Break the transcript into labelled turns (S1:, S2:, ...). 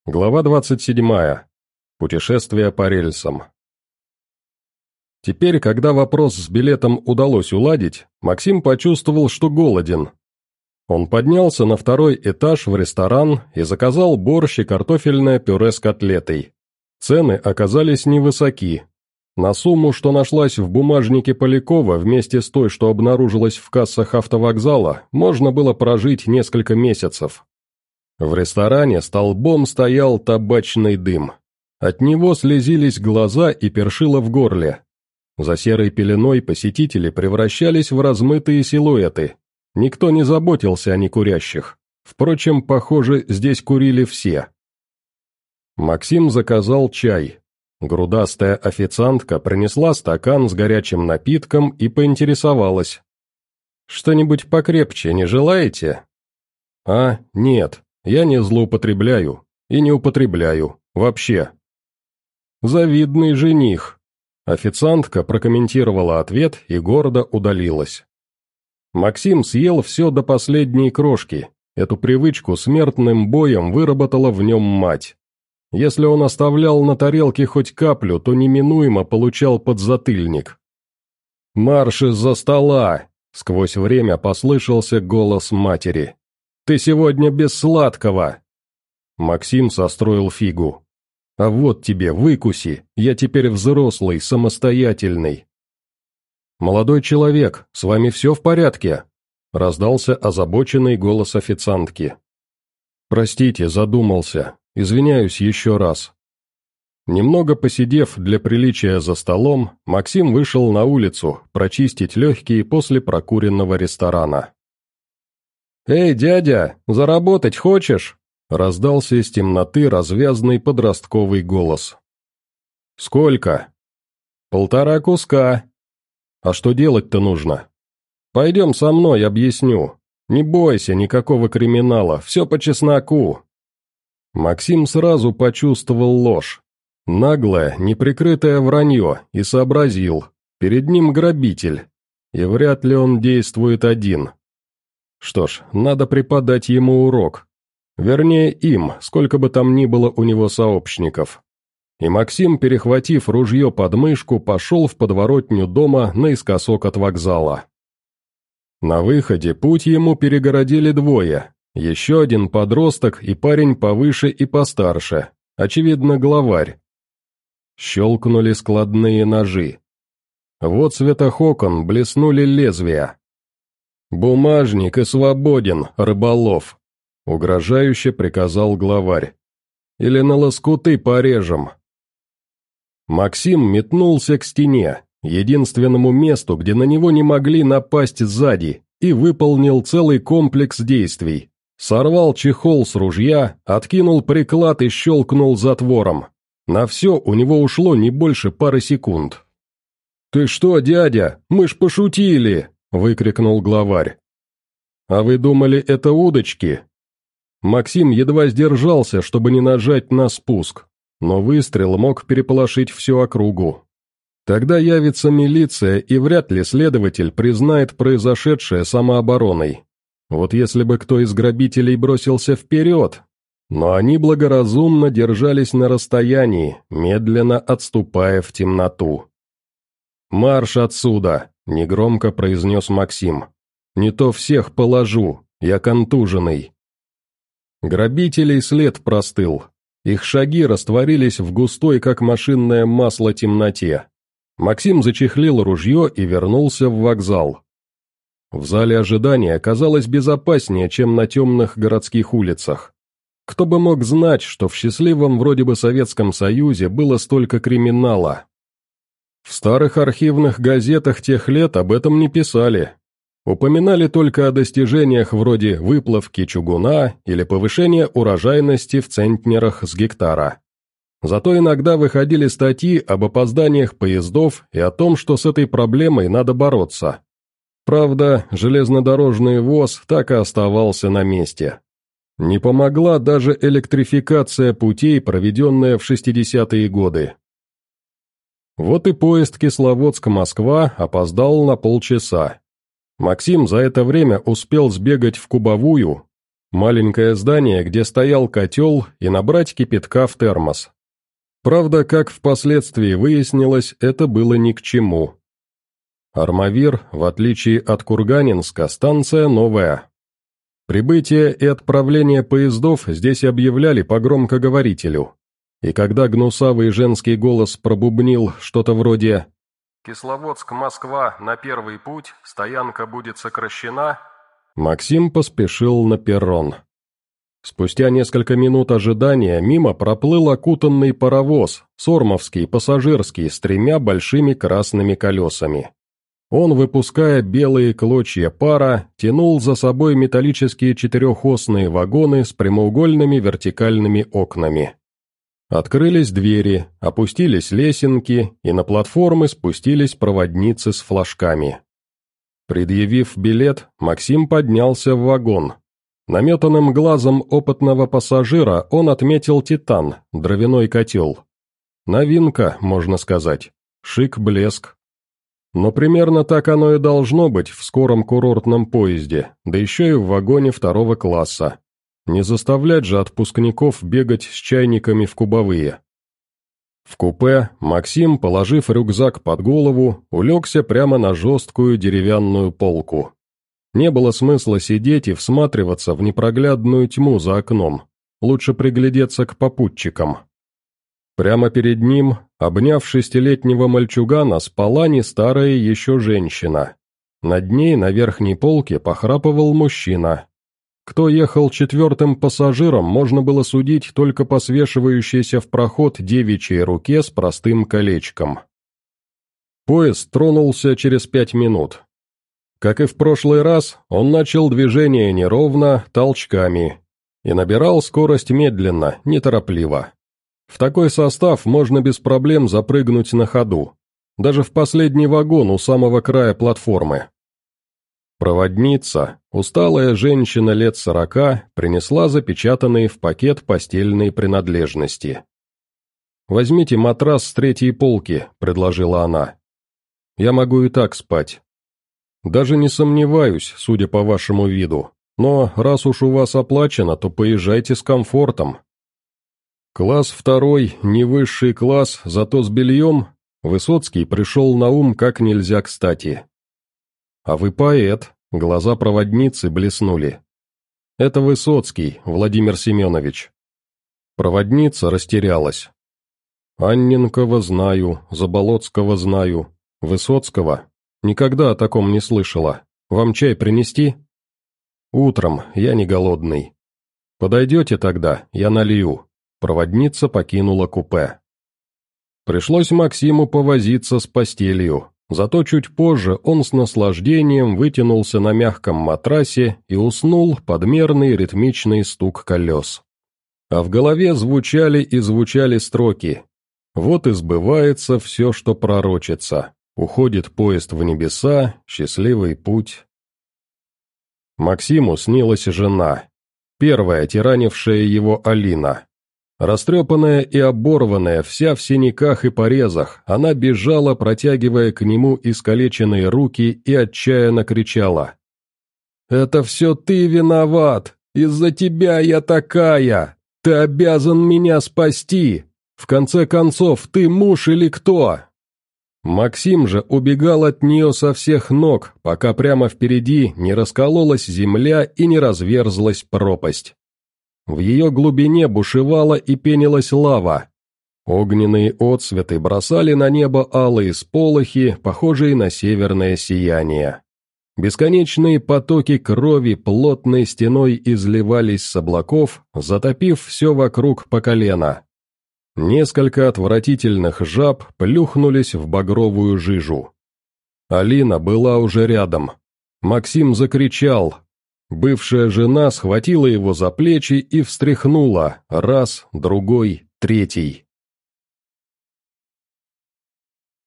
S1: Глава 27. Путешествие по рельсам. Теперь, когда вопрос с билетом удалось уладить, Максим почувствовал, что голоден. Он поднялся на второй этаж в ресторан и заказал борщ и картофельное пюре с котлетой. Цены оказались невысоки. На сумму, что нашлась в бумажнике Полякова вместе с той, что обнаружилась в кассах автовокзала, можно было прожить несколько месяцев. В ресторане столбом стоял табачный дым. От него слезились глаза и першило в горле. За серой пеленой посетители превращались в размытые силуэты. Никто не заботился о некурящих. Впрочем, похоже, здесь курили все. Максим заказал чай. Грудастая официантка принесла стакан с горячим напитком и поинтересовалась. «Что-нибудь покрепче не желаете?» Нет. Я не злоупотребляю и не употребляю, вообще. Завидный жених. Официантка прокомментировала ответ и гордо удалилась. Максим съел все до последней крошки. Эту привычку смертным боем выработала в нем мать. Если он оставлял на тарелке хоть каплю, то неминуемо получал подзатыльник. «Марш из-за стола!» — сквозь время послышался голос матери. «Ты сегодня без сладкого!» Максим состроил фигу. «А вот тебе, выкуси, я теперь взрослый, самостоятельный». «Молодой человек, с вами все в порядке?» Раздался озабоченный голос официантки. «Простите, задумался, извиняюсь еще раз». Немного посидев для приличия за столом, Максим вышел на улицу прочистить легкие после прокуренного ресторана. «Эй, дядя, заработать хочешь?» — раздался из темноты развязный подростковый голос. «Сколько?» «1,5 куска». «А что делать-то нужно?» «Пойдем со мной, объясню. Не бойся никакого криминала, все по чесноку». Максим сразу почувствовал ложь. Наглое, неприкрытое вранье, и сообразил. Перед ним грабитель. И вряд ли он действует один. Что ж, надо преподать ему урок. Вернее, им, сколько бы там ни было у него сообщников. И Максим, перехватив ружье под мышку, пошел в подворотню дома наискосок от вокзала. На выходе путь ему перегородили двое. Еще один подросток и парень повыше и постарше, очевидно, главарь. Щелкнули складные ножи. В отсветах окон блеснули лезвия. «Бумажник и свободен, рыболов», — угрожающе приказал главарь. «Или на лоскуты порежем». Максим метнулся к стене, единственному месту, где на него не могли напасть сзади, и выполнил целый комплекс действий. Сорвал чехол с ружья, откинул приклад и щелкнул затвором. На все у него ушло не больше пары секунд. «Ты что, дядя, мы ж пошутили!» — выкрикнул главарь. «А вы думали, это удочки?» Максим едва сдержался, чтобы не нажать на спуск, но выстрел мог переполошить всю округу. Тогда явится милиция, и вряд ли следователь признает произошедшее самообороной. Вот если бы кто из грабителей бросился вперед, но они благоразумно держались на расстоянии, медленно отступая в темноту. «Марш отсюда!» — негромко произнес Максим. «Не то всех положу, я контуженный». Грабителей след простыл. Их шаги растворились в густой, как машинное масло, темноте. Максим зачехлил ружье и вернулся в вокзал. В зале ожидания казалось безопаснее, чем на темных городских улицах. Кто бы мог знать, что в счастливом вроде бы Советском Союзе было столько криминала. В старых архивных газетах тех лет об этом не писали. Упоминали только о достижениях вроде выплавки чугуна или повышения урожайности в центнерах с гектара. Зато иногда выходили статьи об опозданиях поездов и о том, что с этой проблемой надо бороться. Правда, железнодорожный воз так и оставался на месте. Не помогла даже электрификация путей, проведенная в 60-е годы. Вот и поезд Кисловодск-Москва опоздал на полчаса. Максим за это время успел сбегать в Кубовую, Маленькое здание, где стоял котел, и набрать кипятка в термос. Правда, как впоследствии выяснилось, это было ни к чему. Армавир, в отличие от Курганинска, станция новая. Прибытие и отправление поездов здесь объявляли по громкоговорителю. И когда гнусавый женский голос пробубнил что-то вроде «Кисловодск-Москва на первый путь, стоянка будет сокращена», Максим поспешил на перрон. Спустя несколько минут ожидания мимо проплыл окутанный паровоз, сормовский, пассажирский, с 3 большими красными колесами. Он, выпуская белые клочья пара, тянул за собой металлические 4-осные вагоны с прямоугольными вертикальными окнами. Открылись двери, опустились лесенки, и на платформы спустились проводницы с флажками. Предъявив билет, Максим поднялся в вагон. Наметанным глазом опытного пассажира он отметил «Титан», дровяной котел. Новинка, можно сказать. Шик-блеск. Но примерно так оно и должно быть в скором курортном поезде, да еще и в вагоне 2-го класса. Не заставлять же отпускников бегать с чайниками в кубовые. В купе Максим, положив рюкзак под голову, улегся прямо на жесткую деревянную полку. Не было смысла сидеть и всматриваться в непроглядную тьму за окном, лучше приглядеться к попутчикам. Прямо перед ним, обняв 6-летнего мальчугана, спала не старая еще женщина. Над ней на верхней полке похрапывал мужчина. Кто ехал 4-м пассажиром, можно было судить только по свешивающейся в проход девичьей руке с простым колечком. Поезд тронулся через 5 минут. Как и в прошлый раз, он начал движение неровно, толчками, и набирал скорость медленно, неторопливо. В такой состав можно без проблем запрыгнуть на ходу, даже в последний вагон у самого края платформы. Проводница, усталая женщина лет 40, принесла запечатанные в пакет постельные принадлежности. «Возьмите матрас с 3-й полки», — предложила она. «Я могу и так спать». «Даже не сомневаюсь, судя по вашему виду, но раз уж у вас оплачено, то поезжайте с комфортом». Класс 2-й, не высший класс, зато с бельем, Высоцкий пришел на ум как нельзя кстати. «А вы поэт», — глаза проводницы блеснули. «Это Высоцкий, Владимир Семенович». Проводница растерялась. «Анненкова знаю, Заболоцкого знаю, Высоцкого. Никогда о таком не слышала. Вам чай принести?» «Утром, я не голодный». «Подойдете тогда, я налью». Проводница покинула купе. Пришлось Максиму повозиться с постелью. Зато чуть позже он с наслаждением вытянулся на мягком матрасе и уснул под мерный ритмичный стук колес. А в голове звучали и звучали строки. «Вот и сбывается все, что пророчится. Уходит поезд в небеса, счастливый путь». Максиму снилась жена. Первая, тиранившая его Алина. Растрепанная и оборванная, вся в синяках и порезах, она бежала, протягивая к нему искалеченные руки, и отчаянно кричала. «Это все ты виноват! Из-за тебя я такая! Ты обязан меня спасти! В конце концов, ты муж или кто?» Максим же убегал от нее со всех ног, пока прямо впереди не раскололась земля и не разверзлась пропасть. В ее глубине бушевала и пенилась лава. Огненные отсветы бросали на небо алые сполохи, похожие на северное сияние. Бесконечные потоки крови плотной стеной изливались с облаков, затопив все вокруг по колено. Несколько отвратительных жаб плюхнулись в багровую жижу. Алина была уже рядом. Максим закричал. Бывшая жена схватила его за плечи и встряхнула, раз, другой, третий.